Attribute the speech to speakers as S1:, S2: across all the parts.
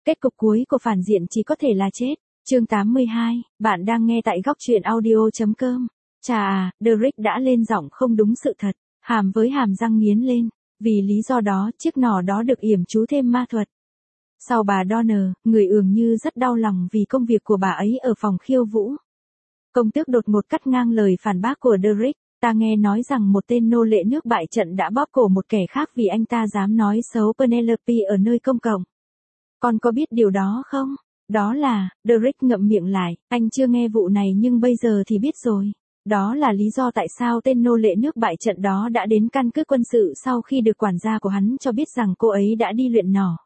S1: Kết cục cuối của phản diện chỉ có thể là chết. Chương 82, bạn đang nghe tại góc truyện audio.com. Chà à, Derek đã lên giọng không đúng sự thật, hàm với hàm răng nghiến lên. Vì lý do đó, chiếc nỏ đó được yểm chú thêm ma thuật. Sau bà Donner, người ường như rất đau lòng vì công việc của bà ấy ở phòng khiêu vũ. Công tước đột ngột cắt ngang lời phản bác của Derek. Ta nghe nói rằng một tên nô lệ nước bại trận đã bóp cổ một kẻ khác vì anh ta dám nói xấu Penelope ở nơi công cộng. Con có biết điều đó không? Đó là, Derek ngậm miệng lại, anh chưa nghe vụ này nhưng bây giờ thì biết rồi. Đó là lý do tại sao tên nô lệ nước bại trận đó đã đến căn cứ quân sự sau khi được quản gia của hắn cho biết rằng cô ấy đã đi luyện nỏ.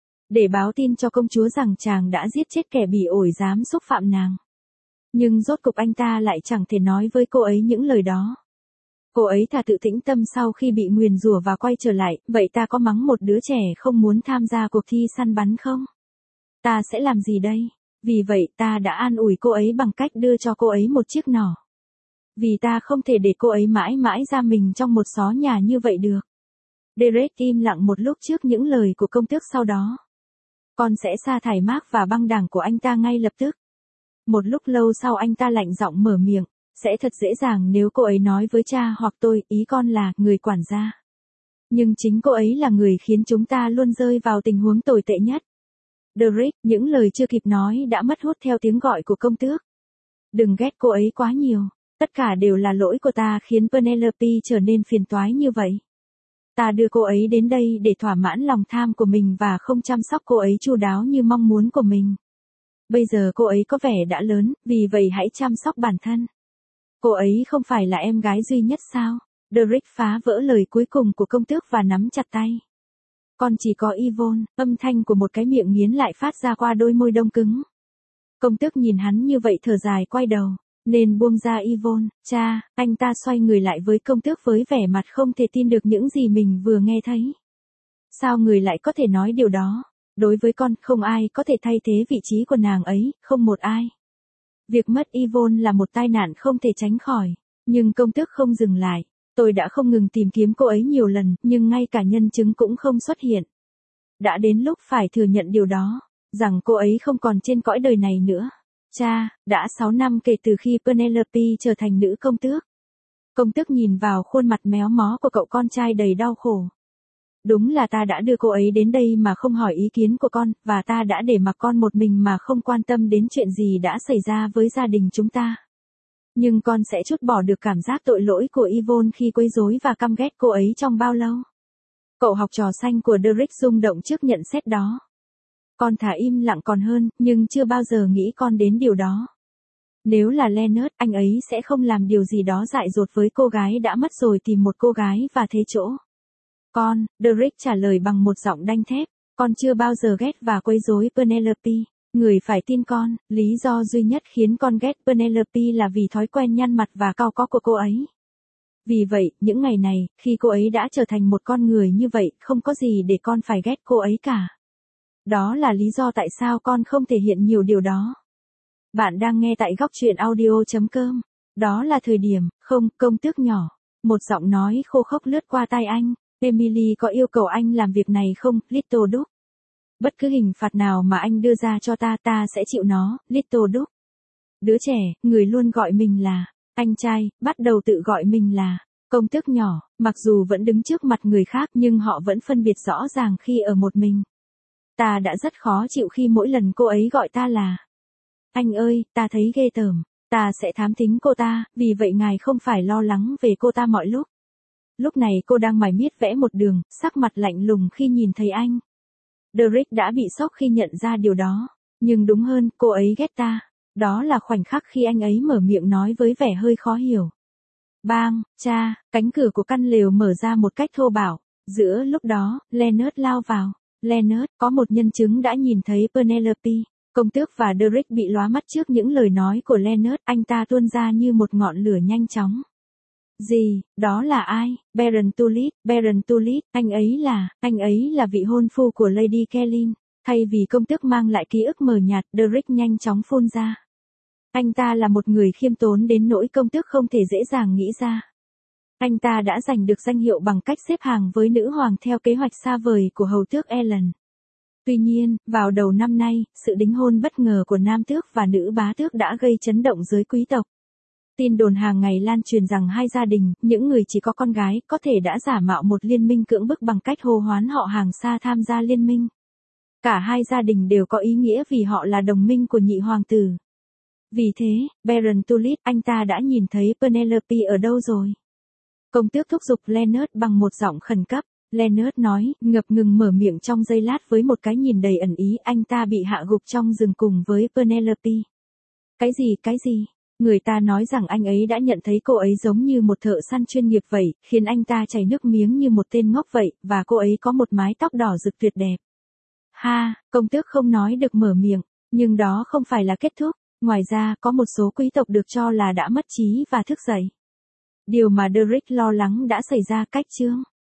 S1: Để báo tin cho công chúa rằng chàng đã giết chết kẻ bỉ ổi dám xúc phạm nàng. Nhưng rốt cục anh ta lại chẳng thể nói với cô ấy những lời đó. Cô ấy thà tự tĩnh tâm sau khi bị nguyền rủa và quay trở lại, vậy ta có mắng một đứa trẻ không muốn tham gia cuộc thi săn bắn không? Ta sẽ làm gì đây? Vì vậy ta đã an ủi cô ấy bằng cách đưa cho cô ấy một chiếc nỏ. Vì ta không thể để cô ấy mãi mãi giam mình trong một xó nhà như vậy được. Derek im lặng một lúc trước những lời của công tước sau đó. Con sẽ sa thải Mark và băng đảng của anh ta ngay lập tức. Một lúc lâu sau anh ta lạnh giọng mở miệng. Sẽ thật dễ dàng nếu cô ấy nói với cha hoặc tôi, ý con là người quản gia. Nhưng chính cô ấy là người khiến chúng ta luôn rơi vào tình huống tồi tệ nhất. Derek, những lời chưa kịp nói đã mất hút theo tiếng gọi của công tước. Đừng ghét cô ấy quá nhiều. Tất cả đều là lỗi của ta khiến Penelope trở nên phiền toái như vậy. Ta đưa cô ấy đến đây để thỏa mãn lòng tham của mình và không chăm sóc cô ấy chu đáo như mong muốn của mình. Bây giờ cô ấy có vẻ đã lớn, vì vậy hãy chăm sóc bản thân. Cô ấy không phải là em gái duy nhất sao? Derek phá vỡ lời cuối cùng của công tước và nắm chặt tay. Con chỉ có Yvonne, âm thanh của một cái miệng nghiến lại phát ra qua đôi môi đông cứng. Công tước nhìn hắn như vậy thở dài quay đầu. Nên buông ra Yvonne, cha, anh ta xoay người lại với công tước với vẻ mặt không thể tin được những gì mình vừa nghe thấy. Sao người lại có thể nói điều đó? Đối với con, không ai có thể thay thế vị trí của nàng ấy, không một ai. Việc mất Yvonne là một tai nạn không thể tránh khỏi, nhưng công tước không dừng lại. Tôi đã không ngừng tìm kiếm cô ấy nhiều lần, nhưng ngay cả nhân chứng cũng không xuất hiện. Đã đến lúc phải thừa nhận điều đó, rằng cô ấy không còn trên cõi đời này nữa. Cha, đã 6 năm kể từ khi Penelope trở thành nữ công tước. Công tước nhìn vào khuôn mặt méo mó của cậu con trai đầy đau khổ. Đúng là ta đã đưa cô ấy đến đây mà không hỏi ý kiến của con, và ta đã để mặc con một mình mà không quan tâm đến chuyện gì đã xảy ra với gia đình chúng ta. Nhưng con sẽ trút bỏ được cảm giác tội lỗi của Yvonne khi quấy rối và căm ghét cô ấy trong bao lâu? Cậu học trò xanh của Derek rung động trước nhận xét đó. Con thà im lặng còn hơn, nhưng chưa bao giờ nghĩ con đến điều đó. Nếu là Leonard, anh ấy sẽ không làm điều gì đó dại dột với cô gái đã mất rồi tìm một cô gái và thế chỗ. Con, Derek trả lời bằng một giọng đanh thép, con chưa bao giờ ghét và quấy rối Penelope. Người phải tin con, lý do duy nhất khiến con ghét Penelope là vì thói quen nhăn mặt và cau có của cô ấy. Vì vậy, những ngày này, khi cô ấy đã trở thành một con người như vậy, không có gì để con phải ghét cô ấy cả. Đó là lý do tại sao con không thể hiện nhiều điều đó. Bạn đang nghe tại góc truyện audio.com. Đó là thời điểm, không, công tước nhỏ. Một giọng nói khô khốc lướt qua tai anh. Emily có yêu cầu anh làm việc này không, Little Duck? Bất cứ hình phạt nào mà anh đưa ra cho ta, ta sẽ chịu nó, Little Duck. Đứa trẻ, người luôn gọi mình là, anh trai, bắt đầu tự gọi mình là, công tước nhỏ, mặc dù vẫn đứng trước mặt người khác nhưng họ vẫn phân biệt rõ ràng khi ở một mình. Ta đã rất khó chịu khi mỗi lần cô ấy gọi ta là, anh ơi, ta thấy ghê tởm, ta sẽ thám thính cô ta, vì vậy ngài không phải lo lắng về cô ta mọi lúc. Lúc này cô đang mải miết vẽ một đường, sắc mặt lạnh lùng khi nhìn thấy anh. Derek đã bị sốc khi nhận ra điều đó. Nhưng đúng hơn, cô ấy ghét ta. Đó là khoảnh khắc khi anh ấy mở miệng nói với vẻ hơi khó hiểu. Bang, cha, cánh cửa của căn lều mở ra một cách thô bạo. Giữa lúc đó, Leonard lao vào. Leonard, có một nhân chứng đã nhìn thấy Penelope. Công tước và Derek bị lóa mắt trước những lời nói của Leonard. Anh ta tuôn ra như một ngọn lửa nhanh chóng. Gì, đó là ai? Baron Tulip, anh ấy là vị hôn phu của Lady Kellyn. Thay vì công tước mang lại ký ức mờ nhạt, Derek nhanh chóng phun ra. Anh ta là một người khiêm tốn đến nỗi công tước không thể dễ dàng nghĩ ra. Anh ta đã giành được danh hiệu bằng cách xếp hàng với nữ hoàng theo kế hoạch xa vời của hầu tước Ellen. Tuy nhiên, vào đầu năm nay, sự đính hôn bất ngờ của nam tước và nữ bá tước đã gây chấn động giới quý tộc. Tin đồn hàng ngày lan truyền rằng hai gia đình, những người chỉ có con gái, có thể đã giả mạo một liên minh cưỡng bức bằng cách hô hoán họ hàng xa tham gia liên minh. Cả hai gia đình đều có ý nghĩa vì họ là đồng minh của nhị hoàng tử. Vì thế, Baron Tulip, anh ta đã nhìn thấy Penelope ở đâu rồi? Công tước thúc giục Leonard bằng một giọng khẩn cấp. Leonard nói, ngập ngừng mở miệng trong giây lát với một cái nhìn đầy ẩn ý, anh ta bị hạ gục trong rừng cùng với Penelope. Cái gì? Người ta nói rằng anh ấy đã nhận thấy cô ấy giống như một thợ săn chuyên nghiệp vậy, khiến anh ta chảy nước miếng như một tên ngốc vậy, và cô ấy có một mái tóc đỏ rực tuyệt đẹp. Ha, công tước không nói được mở miệng, nhưng đó không phải là kết thúc. Ngoài ra, có một số quý tộc được cho là đã mất trí và thức dậy. Điều mà Derek lo lắng đã xảy ra. Cách chương